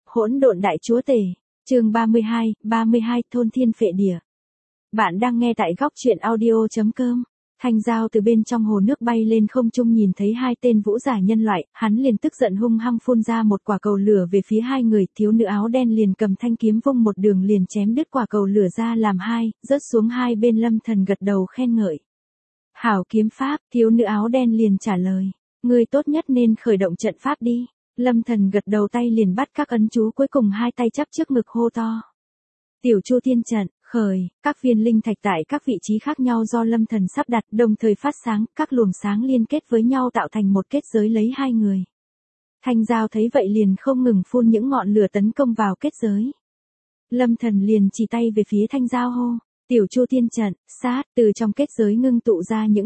Hỗn độn đại chúa tể, chương 32, thôn thiên phệ địa. Bạn đang nghe tại góc truyện audio.com. Thanh Giao từ bên trong hồ nước bay lên không trung nhìn thấy hai tên vũ giả nhân loại, hắn liền tức giận hung hăng phun ra một quả cầu lửa về phía hai người, thiếu nữ áo đen liền cầm thanh kiếm vung một đường liền chém đứt quả cầu lửa ra làm hai, rớt xuống hai bên. Lâm Thần gật đầu khen ngợi. Hảo kiếm pháp, thiếu nữ áo đen liền trả lời, ngươi tốt nhất nên khởi động trận pháp đi. Lâm Thần gật đầu tay liền bắt các ấn chú cuối cùng hai tay chắp trước ngực hô to. Tiểu Chu Thiên trận, khởi, các viên linh thạch tại các vị trí khác nhau do Lâm Thần sắp đặt đồng thời phát sáng, các luồng sáng liên kết với nhau tạo thành một kết giới lấy hai người. Thanh Giao thấy vậy liền không ngừng phun những ngọn lửa tấn công vào kết giới. Lâm Thần liền chỉ tay về phía Thanh Giao hô. Tiểu Chu Thiên trận, sát, từ trong kết giới ngưng tụ ra những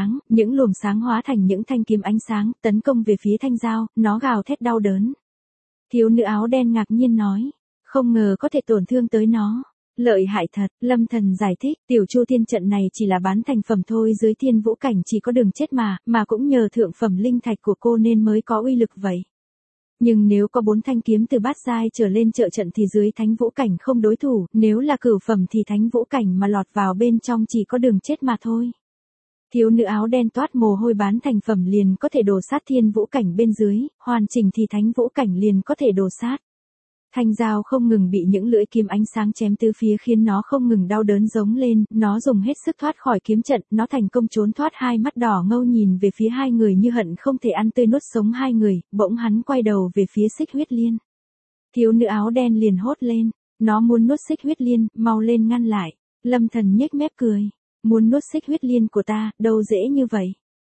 luồng sáng hóa thành những thanh kiếm ánh sáng, tấn công về phía Thanh Giao, nó gào thét đau đớn. Thiếu nữ áo đen ngạc nhiên nói, không ngờ có thể tổn thương tới nó. Lợi hại thật, Lâm Thần giải thích, Tiểu Chu Thiên trận này chỉ là bán thành phẩm thôi, dưới thiên vũ cảnh chỉ có đường chết mà cũng nhờ thượng phẩm linh thạch của cô nên mới có uy lực vậy. Nhưng nếu có 4 thanh kiếm từ bát giai trở lên trợ trận thì dưới thánh vũ cảnh không đối thủ, nếu là cửu phẩm thì thánh vũ cảnh mà lọt vào bên trong chỉ có đường chết mà thôi. Thiếu nữ áo đen toát mồ hôi, bán thành phẩm liền có thể đổ sát thiên vũ cảnh bên dưới, hoàn chỉnh thì thánh vũ cảnh liền có thể đổ sát. Thanh Giao không ngừng bị những lưỡi kiếm ánh sáng chém từ phía khiến nó không ngừng đau đớn giống lên, nó dùng hết sức thoát khỏi kiếm trận, nó thành công trốn thoát, hai mắt đỏ ngâu nhìn về phía hai người như hận không thể ăn tươi nuốt sống hai người, bỗng hắn quay đầu về phía Xích Huyết Liên. Thiếu nữ áo đen liền hốt lên, nó muốn nuốt Xích Huyết Liên, mau lên ngăn lại. Lâm Thần nhếch mép cười, muốn nuốt Xích Huyết Liên của ta, đâu dễ như vậy.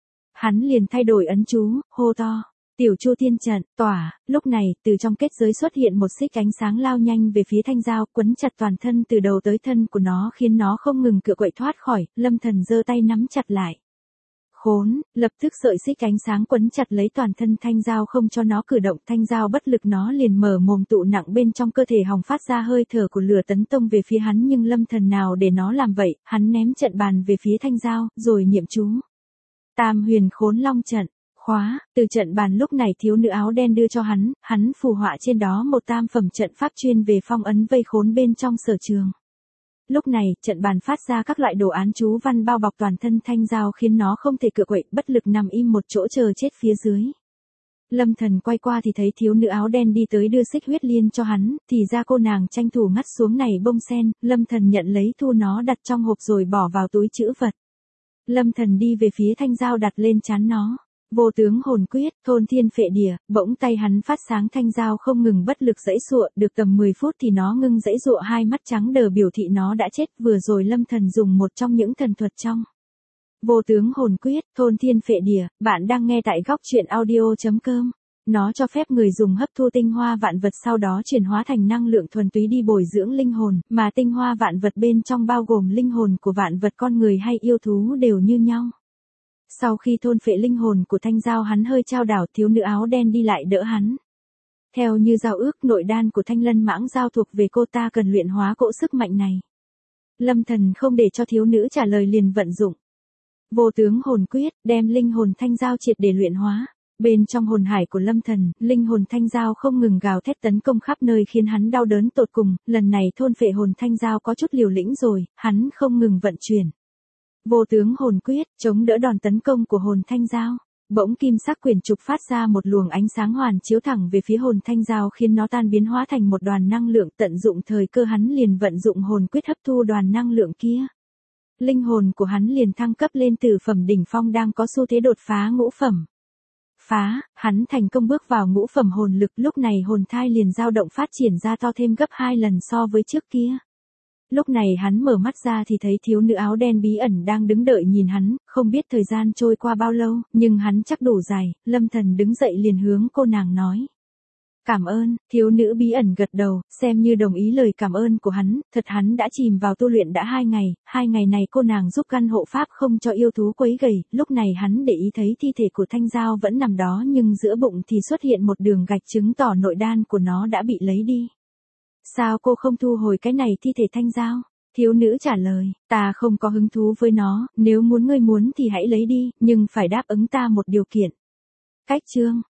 Hắn liền thay đổi ấn chú, hô to. Tiểu Chu Thiên trận, tỏa, lúc này, từ trong kết giới xuất hiện một xích ánh sáng lao nhanh về phía Thanh Giao, quấn chặt toàn thân từ đầu tới thân của nó khiến nó không ngừng cựa quậy thoát khỏi, Lâm Thần giơ tay nắm chặt lại. Khốn, lập tức sợi xích ánh sáng quấn chặt lấy toàn thân Thanh Giao không cho nó cử động, Thanh Giao bất lực nó liền mở mồm tụ nặng bên trong cơ thể hòng phát ra hơi thở của lửa tấn công về phía hắn, nhưng Lâm Thần nào để nó làm vậy, hắn ném trận bàn về phía Thanh Giao, rồi niệm chú. Tam Huyền Khốn Long trận. Khóa, từ trận bàn lúc này thiếu nữ áo đen đưa cho hắn phù họa trên đó một tam phẩm trận pháp chuyên về phong ấn vây khốn bên trong sở trường. Lúc này, trận bàn phát ra các loại đồ án chú văn bao bọc toàn thân Thanh Giao khiến nó không thể cựa quậy, bất lực nằm im một chỗ chờ chết phía dưới. Lâm Thần quay qua thì thấy thiếu nữ áo đen đi tới đưa Xích Huyết Liên cho hắn, thì ra cô nàng tranh thủ ngắt xuống này bông sen, Lâm Thần nhận lấy thu nó đặt trong hộp rồi bỏ vào túi trữ vật. Lâm Thần đi về phía Thanh Giao đặt lên trán nó. Vô tướng hồn quyết, thôn thiên phệ địa, bỗng tay hắn phát sáng, Thanh Giao không ngừng bất lực giãy giụa, được tầm 10 phút thì nó ngưng giãy giụa, hai mắt trắng đờ biểu thị nó đã chết. Vừa rồi Lâm Thần dùng một trong những thần thuật trong vô tướng hồn quyết, thôn thiên phệ địa, bạn đang nghe tại góc truyện audio.com. Nó cho phép người dùng hấp thu tinh hoa vạn vật sau đó chuyển hóa thành năng lượng thuần túy đi bồi dưỡng linh hồn, mà tinh hoa vạn vật bên trong bao gồm linh hồn của vạn vật, con người hay yêu thú đều như nhau. Sau khi thôn phệ linh hồn của Thanh Giao, hắn hơi chao đảo, thiếu nữ áo đen đi lại đỡ hắn. Theo như giao ước, nội đan của Thanh Lân Mãng Giao thuộc về cô ta cần luyện hóa cỗ sức mạnh này. Lâm Thần không để cho thiếu nữ trả lời liền vận dụng vô tướng hồn quyết, đem linh hồn Thanh Giao triệt để luyện hóa. Bên trong hồn hải của Lâm Thần, linh hồn Thanh Giao không ngừng gào thét tấn công khắp nơi khiến hắn đau đớn tột cùng, lần này thôn phệ hồn Thanh Giao có chút liều lĩnh rồi, hắn không ngừng vận chuyển vô tướng hồn quyết, chống đỡ đòn tấn công của hồn Thanh Giao. Bỗng kim sắc quyển trục phát ra một luồng ánh sáng hoàn chiếu thẳng về phía hồn Thanh Giao khiến nó tan biến hóa thành một đoàn năng lượng, tận dụng thời cơ hắn liền vận dụng hồn quyết hấp thu đoàn năng lượng kia. Linh hồn của hắn liền thăng cấp lên từ phẩm đỉnh phong, đang có xu thế đột phá ngũ phẩm. Hắn thành công bước vào ngũ phẩm hồn lực, lúc này hồn thai liền dao động phát triển ra to thêm gấp 2 lần so với trước kia. Lúc này hắn mở mắt ra thì thấy thiếu nữ áo đen bí ẩn đang đứng đợi nhìn hắn, không biết thời gian trôi qua bao lâu, nhưng hắn chắc đủ dài. Lâm Thần đứng dậy liền hướng cô nàng nói. Cảm ơn, thiếu nữ bí ẩn gật đầu, xem như đồng ý lời cảm ơn của hắn, thật hắn đã chìm vào tu luyện đã 2 ngày này cô nàng giúp căn hộ pháp không cho yêu thú quấy rầy, lúc này hắn để ý thấy thi thể của Thanh Giao vẫn nằm đó nhưng giữa bụng thì xuất hiện một đường gạch chứng tỏ nội đan của nó đã bị lấy đi. Sao cô không thu hồi cái này thi thể Thanh Giao? Thiếu nữ trả lời, ta không có hứng thú với nó, nếu ngươi muốn thì hãy lấy đi, nhưng phải đáp ứng ta một điều kiện. Cách chương.